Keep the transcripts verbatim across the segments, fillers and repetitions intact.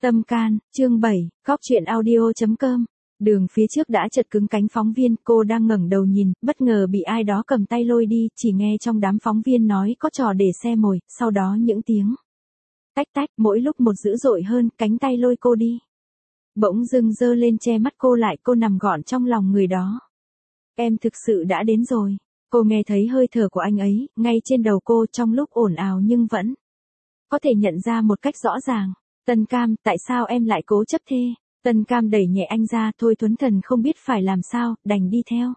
Tâm can, chương bảy, góc chuyện audio.com. Đường phía trước đã chật cứng cánh phóng viên, cô đang ngẩng đầu nhìn, bất ngờ bị ai đó cầm tay lôi đi, chỉ nghe trong đám phóng viên nói có trò để xe mồi, sau đó những tiếng tách tách, mỗi lúc một dữ dội hơn, cánh tay lôi cô đi. Bỗng dưng giơ lên che mắt cô lại, cô nằm gọn trong lòng người đó. Em thực sự đã đến rồi. Cô nghe thấy hơi thở của anh ấy, ngay trên đầu cô trong lúc ồn ào nhưng vẫn có thể nhận ra một cách rõ ràng. Tân Cam, tại sao em lại cố chấp thế? Tân Cam đẩy nhẹ anh ra, Thôi Thuấn Thần không biết phải làm sao, đành đi theo.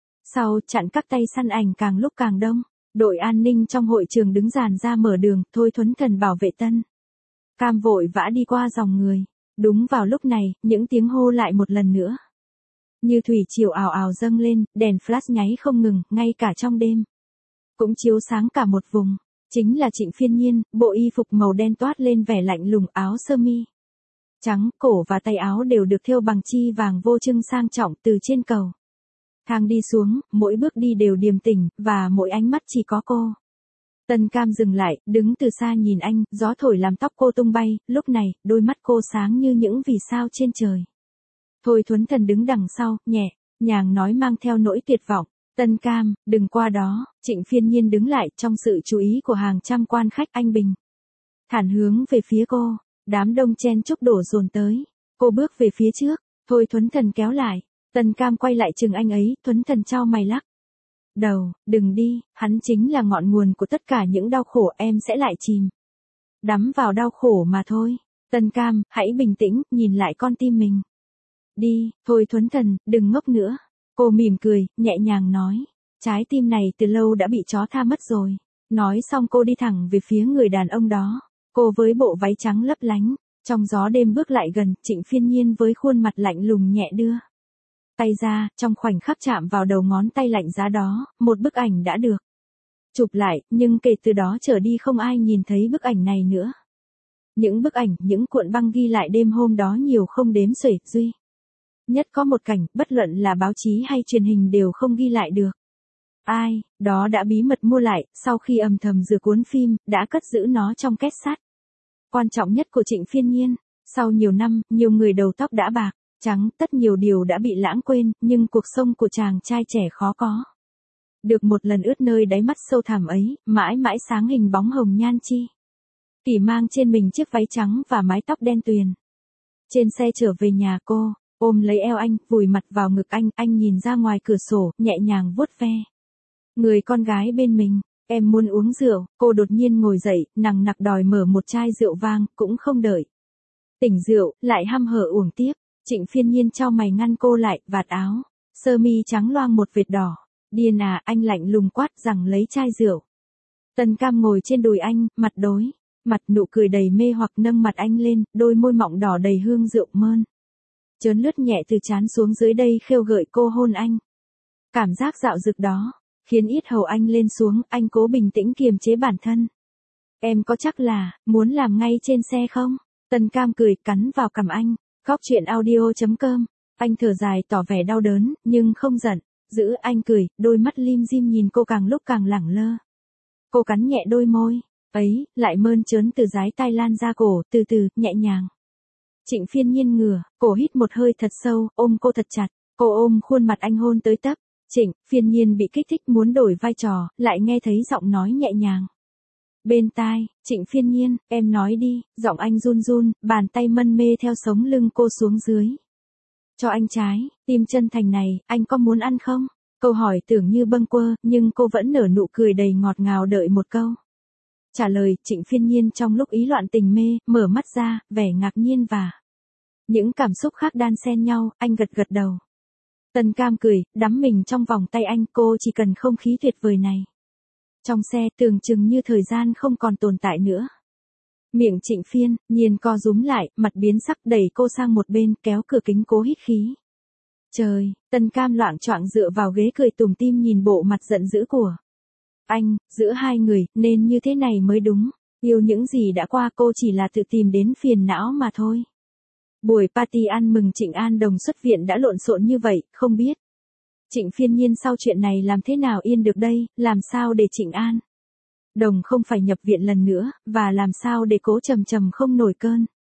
Sau chặn các tay săn ảnh càng lúc càng đông, đội an ninh trong hội trường đứng dàn ra mở đường, Thôi Thuấn Thần bảo vệ Tân Cam vội vã đi qua dòng người. Đúng vào lúc này, những tiếng hô lại một lần nữa. Như thủy triều ào ào dâng lên, đèn flash nháy không ngừng, ngay cả trong đêm cũng chiếu sáng cả một vùng. Chính là Trịnh Phiên Nhiên, bộ y phục màu đen toát lên vẻ lạnh lùng, áo sơ mi trắng, cổ và tay áo đều được thêu bằng chi vàng vô trưng sang trọng. Từ trên cầu thang đi xuống, mỗi bước đi đều điềm tĩnh, và mỗi ánh mắt chỉ có cô. Tân Cam dừng lại, đứng từ xa nhìn anh, gió thổi làm tóc cô tung bay, lúc này, đôi mắt cô sáng như những vì sao trên trời. Thôi Thuấn Thần đứng đằng sau, nhẹ nhàng nói mang theo nỗi tuyệt vọng. Tân Cam, đừng qua đó. Trịnh Phiên Nhiên đứng lại, trong sự chú ý của hàng trăm quan khách, anh bình thản hướng về phía cô. Đám đông chen chúc đổ dồn tới. Cô bước về phía trước, Thôi Thuấn Thần kéo lại. Tân Cam quay lại chừng anh ấy, Thuấn Thần chau mày lắc đầu, đừng đi, hắn chính là ngọn nguồn của tất cả những đau khổ, em sẽ lại chìm đắm vào đau khổ mà thôi. Tân Cam, hãy bình tĩnh, nhìn lại con tim mình. Đi, Thôi Thuấn Thần, đừng ngốc nữa. Cô mỉm cười, nhẹ nhàng nói. Trái tim này từ lâu đã bị chó tha mất rồi. Nói xong cô đi thẳng về phía người đàn ông đó. Cô với bộ váy trắng lấp lánh, trong gió đêm bước lại gần. Trịnh Phiên Nhiên với khuôn mặt lạnh lùng nhẹ đưa tay ra, trong khoảnh khắc chạm vào đầu ngón tay lạnh giá đó, một bức ảnh đã được chụp lại, nhưng kể từ đó trở đi không ai nhìn thấy bức ảnh này nữa. Những bức ảnh, những cuộn băng ghi lại đêm hôm đó nhiều không đếm xuể, duy nhất có một cảnh, bất luận là báo chí hay truyền hình đều không ghi lại được. Ai đó đã bí mật mua lại, sau khi âm thầm rửa cuốn phim, đã cất giữ nó trong két sắt quan trọng nhất của Trịnh Phiên Nhiên. Sau nhiều năm, nhiều người đầu tóc đã bạc trắng, tất nhiều điều đã bị lãng quên, nhưng cuộc sống của chàng trai trẻ khó có được một lần ướt nơi đáy mắt sâu thẳm ấy, mãi mãi sáng hình bóng hồng nhan chi kỷ mang trên mình chiếc váy trắng và mái tóc đen tuyền. Trên xe trở về nhà, cô ôm lấy eo anh, vùi mặt vào ngực anh, anh nhìn ra ngoài cửa sổ, nhẹ nhàng vuốt ve người con gái bên mình. Em muốn uống rượu. Cô đột nhiên ngồi dậy, nằng nặc đòi mở một chai rượu vang, cũng không đợi tỉnh rượu, lại hăm hở uống tiếp. Trịnh Phiên Nhiên chau mày ngăn cô lại, vạt áo sơ mi trắng loang một vệt đỏ. Điên à, anh lạnh lùng quát rằng lấy chai rượu. Tân Cam ngồi trên đùi anh, mặt đối mặt, nụ cười đầy mê hoặc nâng mặt anh lên, đôi môi mọng đỏ đầy hương rượu mơn chớn lướt nhẹ từ trán xuống dưới đây, khêu gợi cô hôn anh. Cảm giác dạo dực đó khiến yết hầu anh lên xuống, anh cố bình tĩnh kiềm chế bản thân. Em có chắc là muốn làm ngay trên xe không? Tân Cam cười, cắn vào cằm anh. Góc chuyện audio.com. Anh thở dài tỏ vẻ đau đớn, nhưng không giận. Giữ anh cười, đôi mắt lim dim nhìn cô càng lúc càng lẳng lơ. Cô cắn nhẹ đôi môi ấy, lại mơn trớn từ dái tai lan ra cổ, từ từ, nhẹ nhàng. Trịnh Phiên Nhiên ngửa cổ hít một hơi thật sâu, ôm cô thật chặt. Cô ôm khuôn mặt anh hôn tới tấp. Trịnh Phiên Nhiên bị kích thích muốn đổi vai trò, lại nghe thấy giọng nói nhẹ nhàng bên tai. Trịnh Phiên Nhiên, em nói đi. Giọng anh run run, bàn tay mân mê theo sống lưng cô xuống dưới. Cho anh trái tim chân thành này, anh có muốn ăn không? Câu hỏi tưởng như bâng quơ, nhưng cô vẫn nở nụ cười đầy ngọt ngào đợi một câu trả lời. Trịnh Phiên Nhiên trong lúc ý loạn tình mê, mở mắt ra, vẻ ngạc nhiên và những cảm xúc khác đan xen nhau, anh gật gật đầu. Tân Cam cười, đắm mình trong vòng tay anh, cô chỉ cần không khí tuyệt vời này. Trong xe, tưởng chừng như thời gian không còn tồn tại nữa. Miệng Trịnh Phiên Nhiên co rúm lại, mặt biến sắc, đẩy cô sang một bên, kéo cửa kính cố hít khí. Trời, Tân Cam loạng choạng dựa vào ghế cười tủm tỉm nhìn bộ mặt giận dữ của anh. Giữa hai người, nên như thế này mới đúng. Yêu những gì đã qua, cô chỉ là tự tìm đến phiền não mà thôi. Buổi party ăn mừng Trịnh An Đồng xuất viện đã lộn xộn như vậy, không biết Trịnh Phiên Nhiên sau chuyện này làm thế nào yên được đây, làm sao để Trịnh An Đồng không phải nhập viện lần nữa, và làm sao để cố trầm trầm không nổi cơn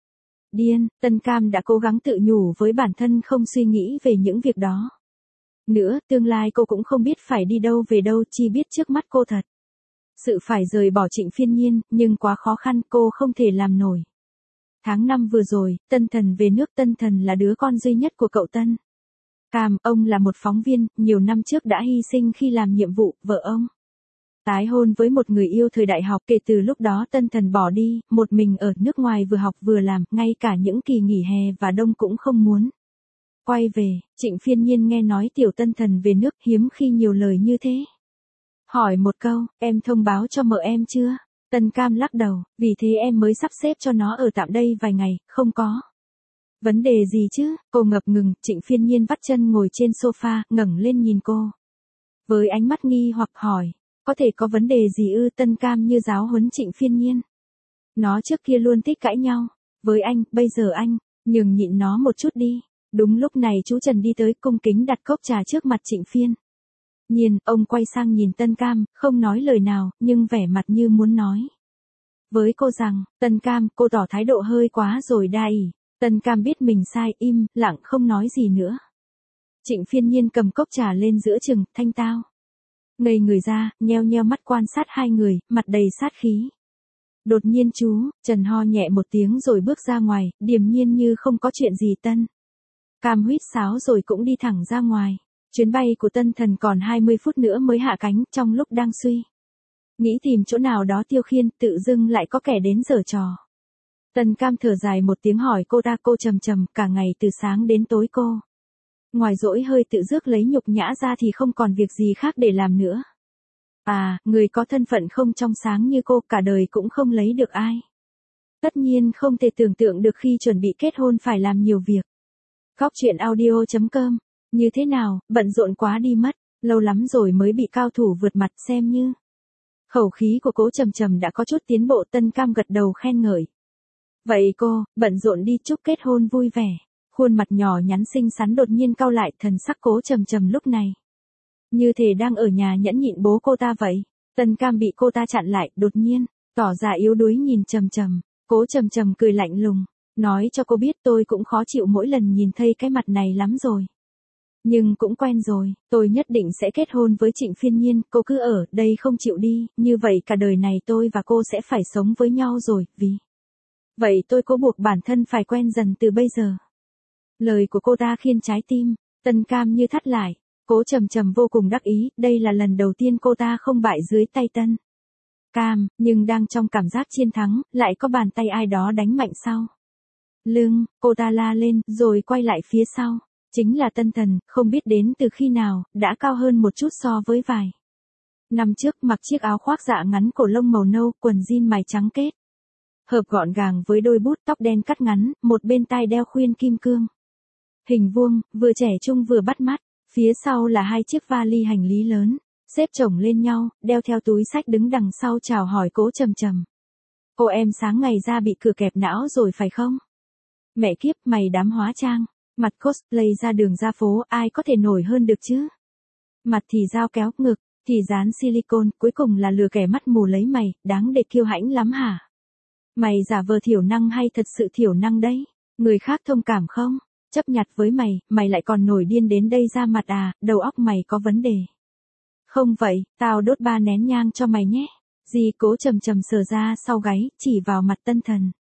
Điên, Tân Cam đã cố gắng tự nhủ với bản thân không suy nghĩ về những việc đó. Nữa, tương lai cô cũng không biết phải đi đâu về đâu, chỉ biết trước mắt cô thật. Sự phải rời bỏ Trịnh Phiên Nhiên, nhưng quá khó khăn, cô không thể làm nổi. Tháng năm vừa rồi, Tân Thần về nước. Tân Thần là đứa con duy nhất của cậu Tân Cam, ông là một phóng viên, nhiều năm trước đã hy sinh khi làm nhiệm vụ, vợ ông tái hôn với một người yêu thời đại học. Kể từ lúc đó Tân Thần bỏ đi, một mình ở nước ngoài vừa học vừa làm, ngay cả những kỳ nghỉ hè và đông cũng không muốn quay về. Trịnh Phiên Nhiên nghe nói tiểu Tân Thần về nước, hiếm khi nhiều lời như thế. Hỏi một câu, em thông báo cho mợ em chưa? Tân Cam lắc đầu, vì thế em mới sắp xếp cho nó ở tạm đây vài ngày, không có vấn đề gì chứ? Cô ngập ngừng. Trịnh Phiên Nhiên vắt chân ngồi trên sofa, ngẩng lên nhìn cô với ánh mắt nghi hoặc hỏi, có thể có vấn đề gì ư? Tân Cam như giáo huấn Trịnh Phiên Nhiên. Nó trước kia luôn thích cãi nhau với anh, bây giờ anh nhường nhịn nó một chút đi. Đúng lúc này chú Trần đi tới, cung kính đặt cốc trà trước mặt Trịnh Phiên Nhiên. Ông quay sang nhìn Tân Cam, không nói lời nào, nhưng vẻ mặt như muốn nói với cô rằng, Tân Cam, cô tỏ thái độ hơi quá rồi đa ỉ. Tân Cam biết mình sai, im lặng không nói gì nữa. Trịnh Phiên Nhiên cầm cốc trà lên giữa chừng, thanh tao ngây người ra, nheo nheo mắt quan sát hai người, mặt đầy sát khí. Đột nhiên chú Trần ho nhẹ một tiếng rồi bước ra ngoài, điềm nhiên như không có chuyện gì. Tân Cam huýt sáo rồi cũng đi thẳng ra ngoài. Chuyến bay của Tân Thần còn hai mươi phút nữa mới hạ cánh. Trong lúc đang suy nghĩ tìm chỗ nào đó tiêu khiên, tự dưng lại có kẻ đến giở trò. Tân Cam thở dài một tiếng hỏi cô ta. Cô trầm trầm, cả ngày từ sáng đến tối cô ngoài dỗi hơi tự rước lấy nhục nhã ra thì không còn việc gì khác để làm nữa. À, người có thân phận không trong sáng như cô, cả đời cũng không lấy được ai. Tất nhiên không thể tưởng tượng được khi chuẩn bị kết hôn phải làm nhiều việc. Góc truyện audio chấm com. Như thế nào, bận rộn quá đi mất, lâu lắm rồi mới bị cao thủ vượt mặt. Xem như khẩu khí của Cố Trầm Trầm đã có chút tiến bộ. Tân Cam gật đầu khen ngợi. Vậy cô, bận rộn đi, chúc kết hôn vui vẻ. Khuôn mặt nhỏ nhắn xinh xắn đột nhiên cau lại, thần sắc Cố Trầm Trầm lúc này như thể đang ở nhà nhẫn nhịn bố cô ta vậy. Tân Cam bị cô ta chặn lại, đột nhiên tỏ ra yếu đuối nhìn Trầm Trầm. Cố Trầm Trầm cười lạnh lùng, nói cho cô biết tôi cũng khó chịu mỗi lần nhìn thấy cái mặt này lắm rồi. Nhưng cũng quen rồi, tôi nhất định sẽ kết hôn với Trịnh Phiên Nhiên. Cô cứ ở đây không chịu đi, như vậy cả đời này tôi và cô sẽ phải sống với nhau rồi. Vì vậy tôi cố buộc bản thân phải quen dần từ bây giờ. Lời của cô ta khiến trái tim Tân Cam như thắt lại. Cố Trầm Trầm vô cùng đắc ý, đây là lần đầu tiên cô ta không bại dưới tay Tân Cam, nhưng đang trong cảm giác chiến thắng, lại có bàn tay ai đó đánh mạnh sau lưng. Cô ta la lên, rồi quay lại phía sau. Chính là Tân Thần, không biết đến từ khi nào, đã cao hơn một chút so với vài năm trước, mặc chiếc áo khoác dạ ngắn cổ lông màu nâu, quần jean mài trắng kết hợp gọn gàng với đôi bút tóc đen cắt ngắn, một bên tai đeo khuyên kim cương hình vuông, vừa trẻ trung vừa bắt mắt. Phía sau là hai chiếc vali hành lý lớn, xếp chồng lên nhau, đeo theo túi xách đứng đằng sau chào hỏi Cố Trầm Trầm. Cô em sáng ngày ra bị cửa kẹp não rồi phải không? Mẹ kiếp, mày đám hóa trang, mặt cosplay ra đường ra phố, ai có thể nổi hơn được chứ? Mặt thì dao kéo, ngực thì dán silicone, cuối cùng là lừa kẻ mắt mù lấy mày, đáng để kiêu hãnh lắm hả? Mày giả vờ thiểu năng hay thật sự thiểu năng đấy? Người khác thông cảm không? Chấp nhặt với mày, mày lại còn nổi điên đến đây ra mặt à, đầu óc mày có vấn đề. Không vậy, tao đốt ba nén nhang cho mày nhé. Dì Cố Trầm Trầm sờ ra sau gáy, chỉ vào mặt Tân Thần.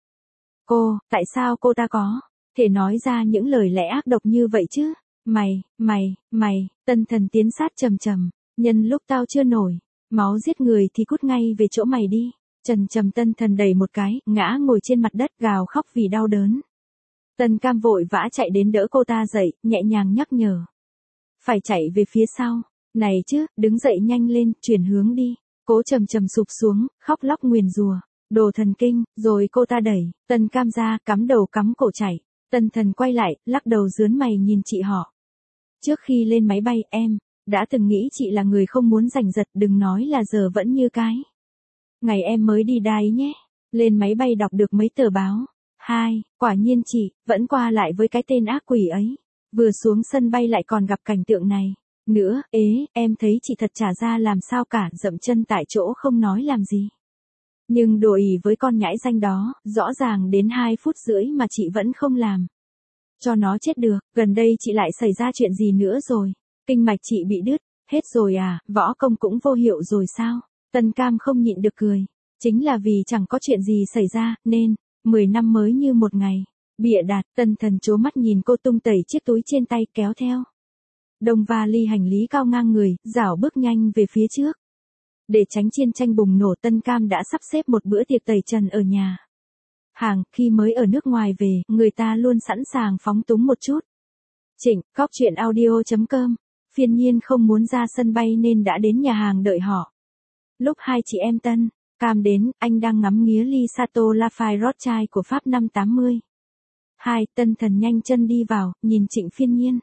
Cô, tại sao cô ta có thể nói ra những lời lẽ ác độc như vậy chứ? Mày, mày, mày, Tân Thần tiến sát Trầm Trầm. Nhân lúc tao chưa nổi máu giết người thì cút ngay về chỗ mày đi. Trần Trầm. Tân Thần đẩy một cái, ngã ngồi trên mặt đất gào khóc vì đau đớn. Tân Cam vội vã chạy đến đỡ cô ta dậy, nhẹ nhàng nhắc nhở. Phải chạy về phía sau. Này chứ, đứng dậy nhanh lên, chuyển hướng đi. Cố Trầm Trầm sụp xuống, khóc lóc nguyền rủa. Đồ thần kinh, rồi cô ta đẩy Tân Cam ra, cắm đầu cắm cổ chạy. Tân Thần quay lại, lắc đầu rướn mày nhìn chị họ. Trước khi lên máy bay, em đã từng nghĩ chị là người không muốn giành giật, đừng nói là giờ vẫn như cái ngày em mới đi đài nhé. Lên máy bay đọc được mấy tờ báo. Hai, quả nhiên chị vẫn qua lại với cái tên ác quỷ ấy. Vừa xuống sân bay lại còn gặp cảnh tượng này nữa. Ế, em thấy chị thật chả ra làm sao cả, dậm chân tại chỗ không nói làm gì. Nhưng đồ ỉ với con nhãi danh đó, rõ ràng đến hai phút rưỡi mà chị vẫn không làm. Cho nó chết được, gần đây chị lại xảy ra chuyện gì nữa rồi? Kinh mạch chị bị đứt, hết rồi à, võ công cũng vô hiệu rồi sao? Tân Cam không nhịn được cười. Chính là vì chẳng có chuyện gì xảy ra, nên, mười năm mới như một ngày. Bịa đặt, Tân Thần trố mắt nhìn cô tung tẩy chiếc túi trên tay kéo theo. Đông vali hành lý cao ngang người, rảo bước nhanh về phía trước. Để tránh chiến tranh bùng nổ, Tân Cam đã sắp xếp một bữa tiệc tẩy trần ở nhà hàng. Khi mới ở nước ngoài về, người ta luôn sẵn sàng phóng túng một chút. Trịnh, cóc truyện audio chấm com. Phiên Nhiên không muốn ra sân bay nên đã đến nhà hàng đợi họ. Lúc hai chị em Tân Cam đến, anh đang ngắm nghía ly Chateau Lafite Rothschild của Pháp năm tám mươi. Hai, Tân Thần nhanh chân đi vào, nhìn Trịnh Phiên Nhiên.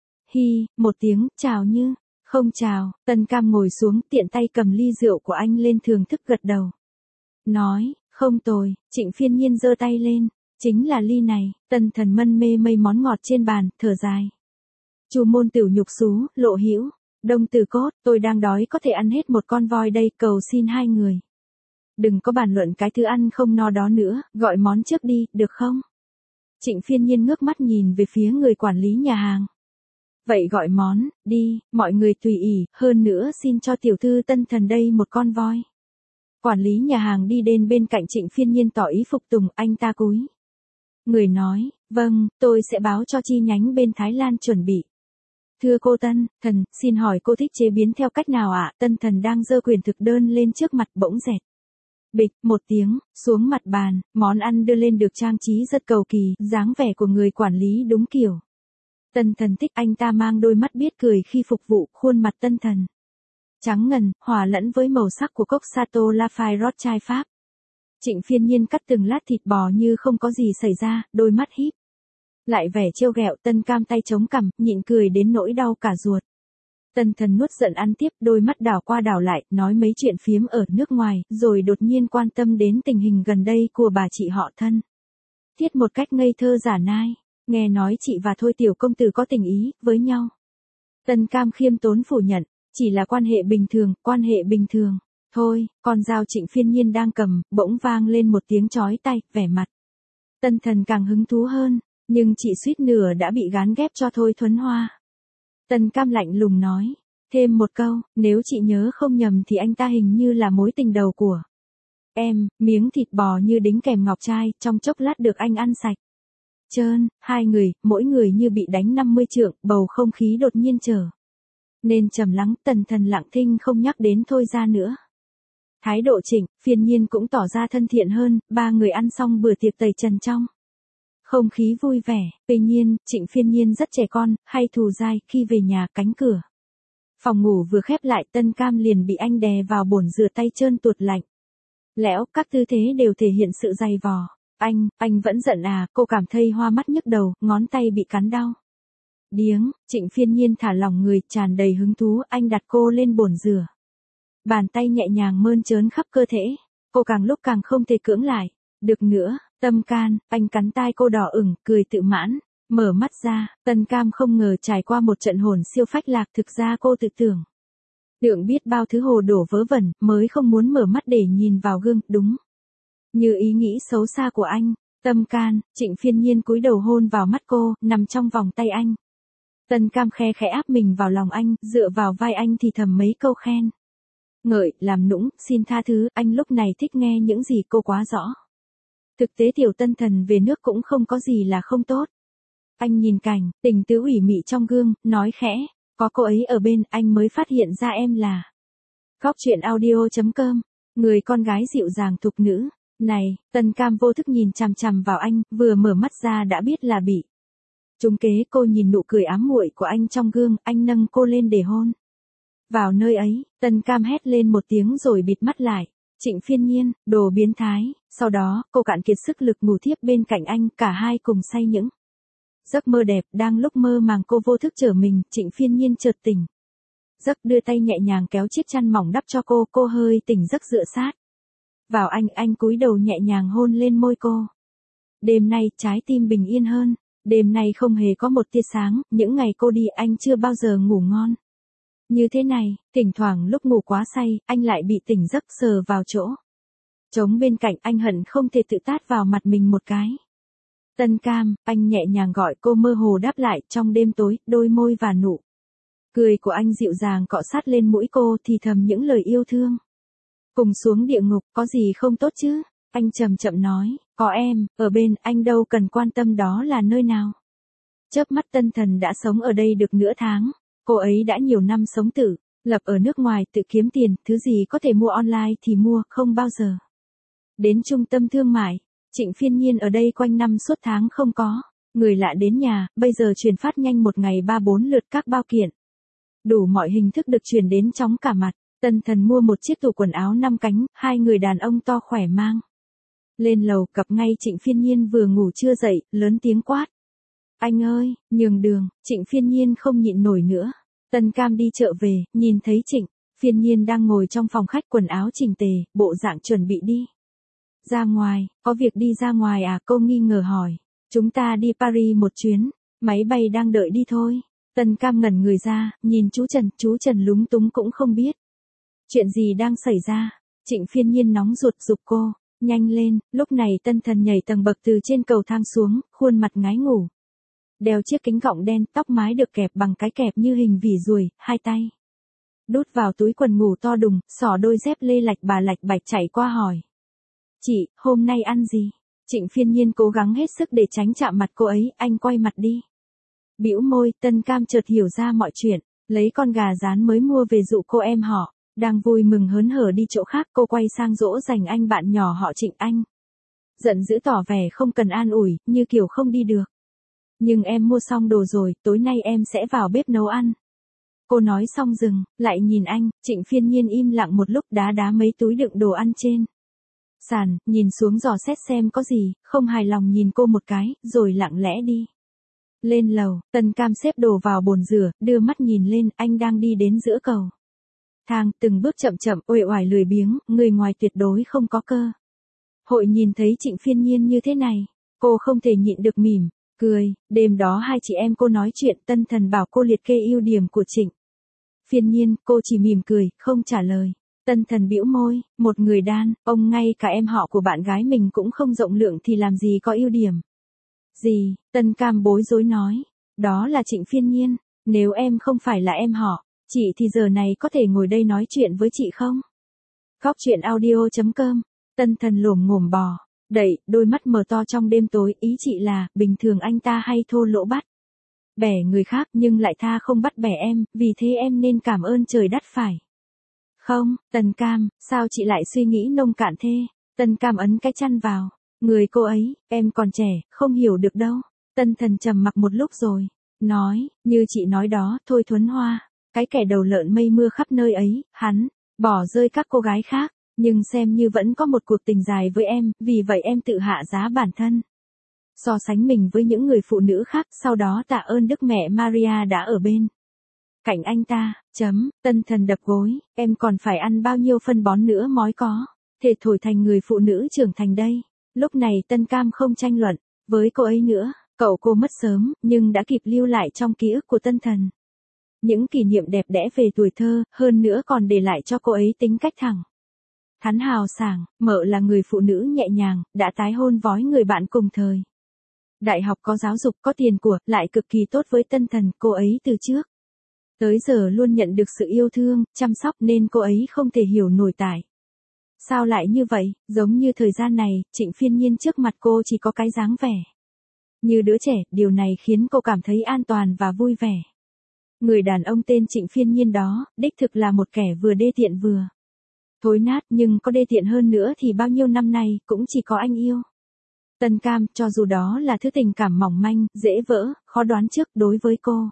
Hi, một tiếng, chào như. Không chào, Tân Cam ngồi xuống, tiện tay cầm ly rượu của anh lên thưởng thức gật đầu. Nói, không tồi. Trịnh Phiên Nhiên giơ tay lên. Chính là ly này. Tân Thần mân mê mây món ngọt trên bàn, thở dài. Chu môn tiểu nhục xú, Lộ Hữu, Đông Từ Cốt, tôi đang đói có thể ăn hết một con voi đây, cầu xin hai người. Đừng có bàn luận cái thứ ăn không no đó nữa, gọi món trước đi, được không? Trịnh Phiên Nhiên ngước mắt nhìn về phía người quản lý nhà hàng. Vậy gọi món, đi, mọi người tùy ỷ, hơn nữa xin cho tiểu thư Tân Thần đây một con voi. Quản lý nhà hàng đi đến bên cạnh Trịnh Phiên Nhiên tỏ ý phục tùng, anh ta cúi. Người nói, vâng, tôi sẽ báo cho chi nhánh bên Thái Lan chuẩn bị. Thưa cô Tân Thần, xin hỏi cô thích chế biến theo cách nào ạ? Tân Thần đang giơ quyển thực đơn lên trước mặt, bỗng dẹt. Bịch, một tiếng, xuống mặt bàn, món ăn đưa lên được trang trí rất cầu kỳ, dáng vẻ của người quản lý đúng kiểu. Tân Thần thích, anh ta mang đôi mắt biết cười khi phục vụ, khuôn mặt Tân Thần trắng ngần, hòa lẫn với màu sắc của cốc Chateau Lafite Rothschild Pháp. Trịnh Phiên Nhiên cắt từng lát thịt bò như không có gì xảy ra, đôi mắt híp lại vẻ trêu ghẹo. Tân Cam tay chống cằm, nhịn cười đến nỗi đau cả ruột. Tân Thần nuốt giận ăn tiếp, đôi mắt đảo qua đảo lại, nói mấy chuyện phiếm ở nước ngoài, rồi đột nhiên quan tâm đến tình hình gần đây của bà chị họ Thân Thiết một cách ngây thơ giả nai. Nghe nói chị và Thôi tiểu công tử có tình ý với nhau. Tân Cam khiêm tốn phủ nhận, chỉ là quan hệ bình thường, quan hệ bình thường. Thôi, con dao Trịnh Phiên Nhiên đang cầm, bỗng vang lên một tiếng chói tai, vẻ mặt Tân Thần càng hứng thú hơn, nhưng chị suýt nửa đã bị gán ghép cho Thôi Thuấn Hoa. Tân Cam lạnh lùng nói, thêm một câu, nếu chị nhớ không nhầm thì anh ta hình như là mối tình đầu của em. Miếng thịt bò như đính kèm ngọc trai, trong chốc lát được anh ăn sạch trơn. Hai người, mỗi người như bị đánh năm mươi trượng, bầu không khí đột nhiên trở nên trầm lắng. Tần Thần lặng thinh không nhắc đến Thôi ra nữa. Thái độ Trịnh Phiên Nhiên cũng tỏ ra thân thiện hơn, ba người ăn xong bữa tiệc tẩy trần trong không khí vui vẻ. Tuy nhiên, Trịnh Phiên Nhiên rất trẻ con, hay thù dai. Khi về nhà, cánh cửa phòng ngủ vừa khép lại, Tân Cam liền bị anh đè vào bồn rửa tay trơn tuột lạnh lẽo, các tư thế đều thể hiện sự dày vò. Anh, anh vẫn giận à? Cô cảm thấy hoa mắt nhức đầu, ngón tay bị cắn đau điếng. Trịnh Phiên Nhiên thả lỏng người, tràn đầy hứng thú, anh đặt cô lên bồn rửa. Bàn tay nhẹ nhàng mơn trớn khắp cơ thể. Cô càng lúc càng không thể cưỡng lại được nữa. Tâm can, anh cắn tai cô đỏ ửng, cười tự mãn. Mở mắt ra, Tân Cam không ngờ trải qua một trận hồn siêu phách lạc. Thực ra cô tự tưởng tượng biết bao thứ hồ đổ vớ vẩn, mới không muốn mở mắt để nhìn vào gương, đúng như ý nghĩ xấu xa của anh. Tâm can, Trịnh Phiên Nhiên cúi đầu hôn vào mắt cô, nằm trong vòng tay anh. Tân Cam khe khẽ áp mình vào lòng anh, dựa vào vai anh thì thầm mấy câu khen ngợi, làm nũng, xin tha thứ. Anh lúc này thích nghe những gì cô quá rõ. Thực tế tiểu Tân Thần về nước cũng không có gì là không tốt. Anh nhìn cảnh tình tứ ủy mị trong gương, nói khẽ, có cô ấy ở bên, anh mới phát hiện ra em là cóc truyện audio chấm com, người con gái dịu dàng thục nữ. Này, Tân Cam vô thức nhìn chằm chằm vào anh, vừa mở mắt ra đã biết là bị trúng kế. Cô nhìn nụ cười ám muội của anh trong gương, anh nâng cô lên để hôn vào nơi ấy. Tân Cam hét lên một tiếng rồi bịt mắt lại. Trịnh Phiên Nhiên, đồ biến thái. Sau đó, cô cạn kiệt sức lực ngủ thiếp bên cạnh anh, cả hai cùng say những giấc mơ đẹp. Đang lúc mơ màng cô vô thức trở mình, Trịnh Phiên Nhiên chợt tỉnh giấc, đưa tay nhẹ nhàng kéo chiếc chăn mỏng đắp cho cô. Cô hơi tỉnh giấc dựa sát vào anh, anh cúi đầu nhẹ nhàng hôn lên môi cô. Đêm nay trái tim bình yên hơn. Đêm nay không hề có một tia sáng. Những ngày cô đi anh chưa bao giờ ngủ ngon như thế này. Thỉnh thoảng lúc ngủ quá say, anh lại bị tỉnh giấc, sờ vào chỗ Trống bên cạnh anh hận không thể tự tát vào mặt mình một cái. Tân Cam, anh nhẹ nhàng gọi cô mơ hồ đáp lại trong đêm tối, đôi môi và nụ cười của anh dịu dàng cọ sát lên mũi cô thì thầm những lời yêu thương. Cùng xuống địa ngục, có gì không tốt chứ? Anh chậm chậm nói, có em, ở bên, anh đâu cần quan tâm đó là nơi nào. Chớp mắt Tân Thần đã sống ở đây được nửa tháng, cô ấy đã nhiều năm sống tự lập ở nước ngoài tự kiếm tiền, thứ gì có thể mua online thì mua, không bao giờ đến trung tâm thương mại. Trịnh Phiên Nhiên ở đây quanh năm suốt tháng không có người lạ đến nhà, bây giờ truyền phát nhanh một ngày ba bốn lượt các bao kiện. Đủ mọi hình thức được truyền đến chóng cả mặt. Tân Thần mua một chiếc tủ quần áo năm cánh, hai người đàn ông to khỏe mang lên lầu, cặp ngay Trịnh Phiên Nhiên vừa ngủ chưa dậy, lớn tiếng quát. Anh ơi, nhường đường. Trịnh Phiên Nhiên không nhịn nổi nữa. Tân Cam đi chợ về, nhìn thấy Trịnh Phiên Nhiên đang ngồi trong phòng khách quần áo chỉnh tề, bộ dạng chuẩn bị đi ra ngoài. Có việc đi ra ngoài à? Cô nghi ngờ hỏi. Chúng ta đi Paris một chuyến, máy bay đang đợi đi thôi. Tân Cam ngẩn người ra, nhìn chú Trần, chú Trần lúng túng cũng không biết chuyện gì đang xảy ra. Trịnh Phiên Nhiên nóng ruột giục cô, nhanh lên. Lúc này Tân Thần nhảy tầng bậc từ trên cầu thang xuống, khuôn mặt ngái ngủ. Đeo chiếc kính gọng đen, tóc mái được kẹp bằng cái kẹp như hình vỉ ruồi, hai tay đút vào túi quần ngủ to đùng, xỏ đôi dép lê lạch bà lạch bạch chạy qua hỏi. Chị, hôm nay ăn gì? Trịnh Phiên Nhiên cố gắng hết sức để tránh chạm mặt cô ấy, anh quay mặt đi. Bĩu môi, Tân Cam chợt hiểu ra mọi chuyện, lấy con gà rán mới mua về dụ cô em họ, đang vui mừng hớn hở đi chỗ khác. Cô quay sang dỗ dành anh bạn nhỏ họ Trịnh. Anh giận dữ tỏ vẻ không cần an ủi, như kiểu không đi được. Nhưng em mua xong đồ rồi, tối nay em sẽ vào bếp nấu ăn. Cô nói xong dừng, lại nhìn anh. Trịnh Phiên Nhiên im lặng một lúc, đá đá mấy túi đựng đồ ăn trên sàn, nhìn xuống dò xét xem có gì, không hài lòng nhìn cô một cái, rồi lặng lẽ đi lên lầu. Tân Cam xếp đồ vào bồn rửa, đưa mắt nhìn lên, anh đang đi đến giữa cầu thang, từng bước chậm chậm, uể oải lười biếng, người ngoài tuyệt đối không có cơ hội nhìn thấy Trịnh Phiên Nhiên như thế này. Cô không thể nhịn được mỉm cười. Đêm đó hai chị em cô nói chuyện, Tân Thần bảo cô liệt kê ưu điểm của Trịnh Phiên Nhiên, cô chỉ mỉm cười, không trả lời. Tân Thần bĩu môi, một người đàn ông ngay cả em họ của bạn gái mình cũng không rộng lượng thì làm gì có ưu điểm gì. Tân Cam bối rối nói, đó là Trịnh Phiên Nhiên, nếu em không phải là em họ chị thì giờ này có thể ngồi đây nói chuyện với chị không? Góc truyện audio chấm com. Tân Thần lồm ngồm bò đẩy, đôi mắt mở to trong đêm tối. Ý chị là, bình thường anh ta hay thô lỗ bắt bẻ người khác, nhưng lại tha không bắt bẻ em, vì thế em nên cảm ơn trời đất phải không? Tân Cam, sao chị lại suy nghĩ nông cạn thế? Tân Cam ấn cái chăn vào người cô ấy, em còn trẻ, không hiểu được đâu. Tân Thần trầm mặc một lúc rồi nói, như chị nói đó, thôi Thuấn Hoa, cái kẻ đầu lợn mây mưa khắp nơi ấy, hắn bỏ rơi các cô gái khác, nhưng xem như vẫn có một cuộc tình dài với em, vì vậy em tự hạ giá bản thân, so sánh mình với những người phụ nữ khác, sau đó tạ ơn Đức Mẹ Maria đã ở bên cạnh anh ta. Chấm. Tân Thần đập gối, em còn phải ăn bao nhiêu phân bón nữa mới có thể thổi thành người phụ nữ trưởng thành đây. Lúc này Tân Cam không tranh luận với cô ấy nữa. Cậu cô mất sớm, nhưng đã kịp lưu lại trong ký ức của Tân Thần những kỷ niệm đẹp đẽ về tuổi thơ, hơn nữa còn để lại cho cô ấy tính cách thẳng thắn hào sảng. Mợ là người phụ nữ nhẹ nhàng, đã tái hôn vói người bạn cùng thời đại học, có giáo dục, có tiền của, lại cực kỳ tốt với Tân Thần. Cô ấy từ trước tới giờ luôn nhận được sự yêu thương, chăm sóc, nên cô ấy không thể hiểu nổi tại sao lại như vậy. Giống như thời gian này, Trịnh Phiên Nhiên trước mặt cô chỉ có cái dáng vẻ như đứa trẻ, điều này khiến cô cảm thấy an toàn và vui vẻ. Người đàn ông tên Trịnh Phiên Nhiên đó, đích thực là một kẻ vừa đê tiện vừa thối nát, nhưng có đê tiện hơn nữa thì bao nhiêu năm nay, cũng chỉ có anh yêu. Tân Cam, cho dù đó là thứ tình cảm mỏng manh, dễ vỡ, khó đoán trước, đối với cô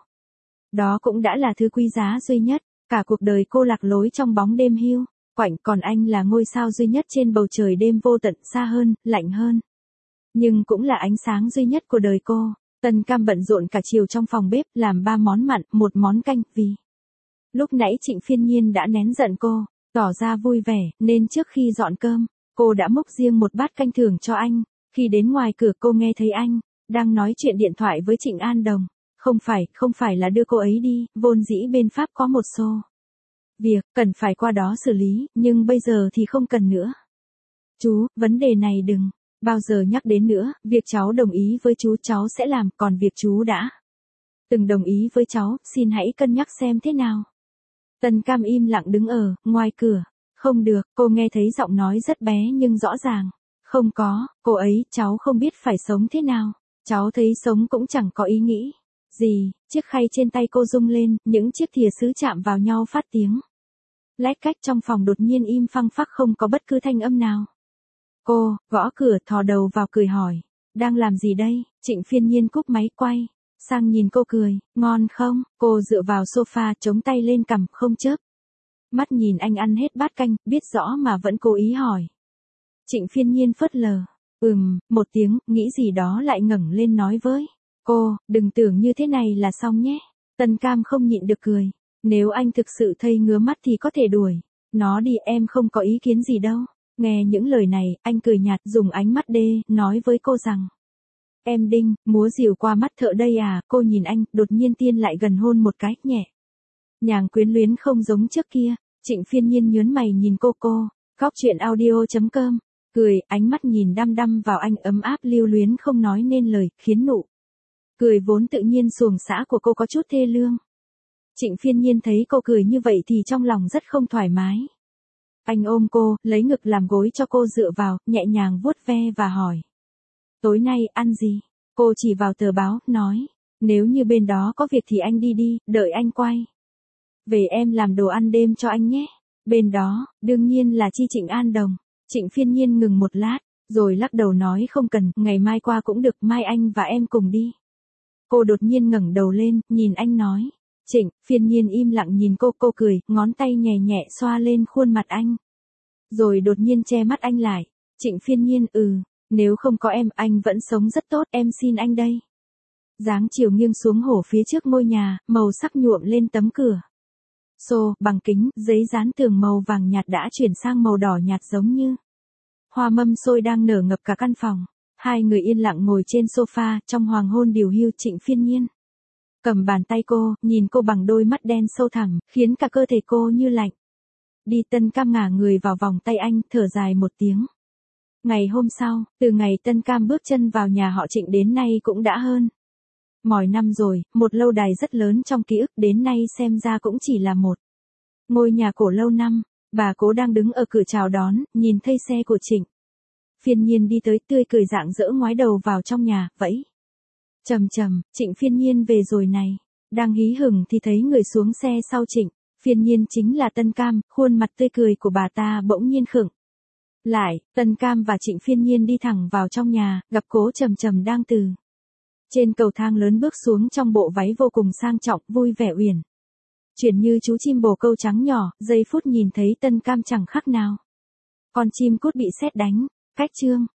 đó cũng đã là thứ quý giá duy nhất. Cả cuộc đời cô lạc lối trong bóng đêm hiu quạnh, còn anh là ngôi sao duy nhất trên bầu trời đêm vô tận, xa hơn, lạnh hơn, nhưng cũng là ánh sáng duy nhất của đời cô. Tân Cam bận rộn cả chiều trong phòng bếp, làm ba món mặn, một món canh, vì lúc nãy Trịnh Phiên Nhiên đã nén giận cô, tỏ ra vui vẻ, nên trước khi dọn cơm, cô đã múc riêng một bát canh thưởng cho anh. Khi đến ngoài cửa cô nghe thấy anh đang nói chuyện điện thoại với Trịnh An Đồng. Không phải, không phải là đưa cô ấy đi, vốn dĩ bên Pháp có một số việc cần phải qua đó xử lý, nhưng bây giờ thì không cần nữa. Chú, vấn đề này đừng bao giờ nhắc đến nữa, việc cháu đồng ý với chú cháu sẽ làm, còn việc chú đã từng đồng ý với cháu, xin hãy cân nhắc xem thế nào. Tân Cam im lặng đứng ở ngoài cửa. Không được, cô nghe thấy giọng nói rất bé nhưng rõ ràng. Không có, cô ấy, cháu không biết phải sống thế nào. Cháu thấy sống cũng chẳng có ý nghĩ gì. Chiếc khay trên tay cô rung lên, những chiếc thìa sứ chạm vào nhau phát tiếng lách cách, trong phòng đột nhiên im phăng phắc, không có bất cứ thanh âm nào. Cô gõ cửa, thò đầu vào cười hỏi, đang làm gì đây? Trịnh Phiên Nhiên cúp máy, quay sang nhìn cô cười, ngon không? Cô dựa vào sofa, chống tay lên cằm, không chớp mắt nhìn anh ăn hết bát canh, biết rõ mà vẫn cố ý hỏi. Trịnh Phiên Nhiên phớt lờ, ừm, một tiếng, nghĩ gì đó lại ngẩng lên nói với cô, đừng tưởng như thế này là xong nhé. Tân Cam không nhịn được cười, nếu anh thực sự thấy ngứa mắt thì có thể đuổi nó đi, em không có ý kiến gì đâu. Nghe những lời này, anh cười nhạt, dùng ánh mắt đê, nói với cô rằng, em đinh, múa rìu qua mắt thợ đây à? Cô nhìn anh, đột nhiên tiên lại gần hôn một cái, nhẹ nhàng quyến luyến không giống trước kia. Trịnh Phiên Nhiên nhớn mày nhìn cô cô, góc chuyện audio chấm com, cười, ánh mắt nhìn đăm đăm vào anh, ấm áp lưu luyến không nói nên lời, khiến nụ cười vốn tự nhiên xuồng xã của cô có chút thê lương. Trịnh Phiên Nhiên thấy cô cười như vậy thì trong lòng rất không thoải mái. Anh ôm cô, lấy ngực làm gối cho cô dựa vào, nhẹ nhàng vuốt ve và hỏi, tối nay ăn gì? Cô chỉ vào tờ báo, nói, nếu như bên đó có việc thì anh đi đi, đợi anh quay về em làm đồ ăn đêm cho anh nhé. Bên đó, đương nhiên là Chi Trịnh An Đồng. Trịnh Phiên Nhiên ngừng một lát, rồi lắc đầu nói không cần, ngày mai qua cũng được, mai anh và em cùng đi. Cô đột nhiên ngẩng đầu lên, nhìn anh nói, Trịnh. Phiên Nhiên im lặng nhìn cô, cô cười, ngón tay nhẹ nhẹ xoa lên khuôn mặt anh. Rồi đột nhiên che mắt anh lại. Trịnh Phiên Nhiên, ừ, nếu không có em, anh vẫn sống rất tốt, em xin anh đây. Dáng chiều nghiêng xuống hổ phía trước ngôi nhà, màu sắc nhuộm lên tấm cửa xô bằng kính, giấy dán tường màu vàng nhạt đã chuyển sang màu đỏ nhạt giống như hoa mâm xôi đang nở ngập cả căn phòng. Hai người yên lặng ngồi trên sofa, trong hoàng hôn điều hưu. Trịnh Phiên Nhiên cầm bàn tay cô, nhìn cô bằng đôi mắt đen sâu thẳm, khiến cả cơ thể cô như lạnh đi. Tân Cam ngả người vào vòng tay anh, thở dài một tiếng. Ngày hôm sau, từ ngày Tân Cam bước chân vào nhà họ Trịnh đến nay cũng đã hơn mỏi năm rồi, một lâu đài rất lớn trong ký ức, đến nay xem ra cũng chỉ là một ngôi nhà cổ lâu năm. Bà Cố đang đứng ở cửa chào đón, nhìn thấy xe của Trịnh Phiên Nhiên đi tới, tươi cười rạng rỡ ngoái đầu vào trong nhà, vẫy chầm chầm, Trịnh Phiên Nhiên về rồi này. Đang hí hửng thì thấy người xuống xe sau Trịnh Phiên Nhiên chính là Tân Cam, khuôn mặt tươi cười của bà ta bỗng nhiên khựng lại. Tân Cam và Trịnh Phiên Nhiên đi thẳng vào trong nhà, gặp Cố Trầm Trầm đang từ trên cầu thang lớn bước xuống trong bộ váy vô cùng sang trọng, vui vẻ uyển chuyển như chú chim bồ câu trắng nhỏ. Giây phút nhìn thấy Tân Cam chẳng khác nào con chim cút bị sét đánh. Cách chương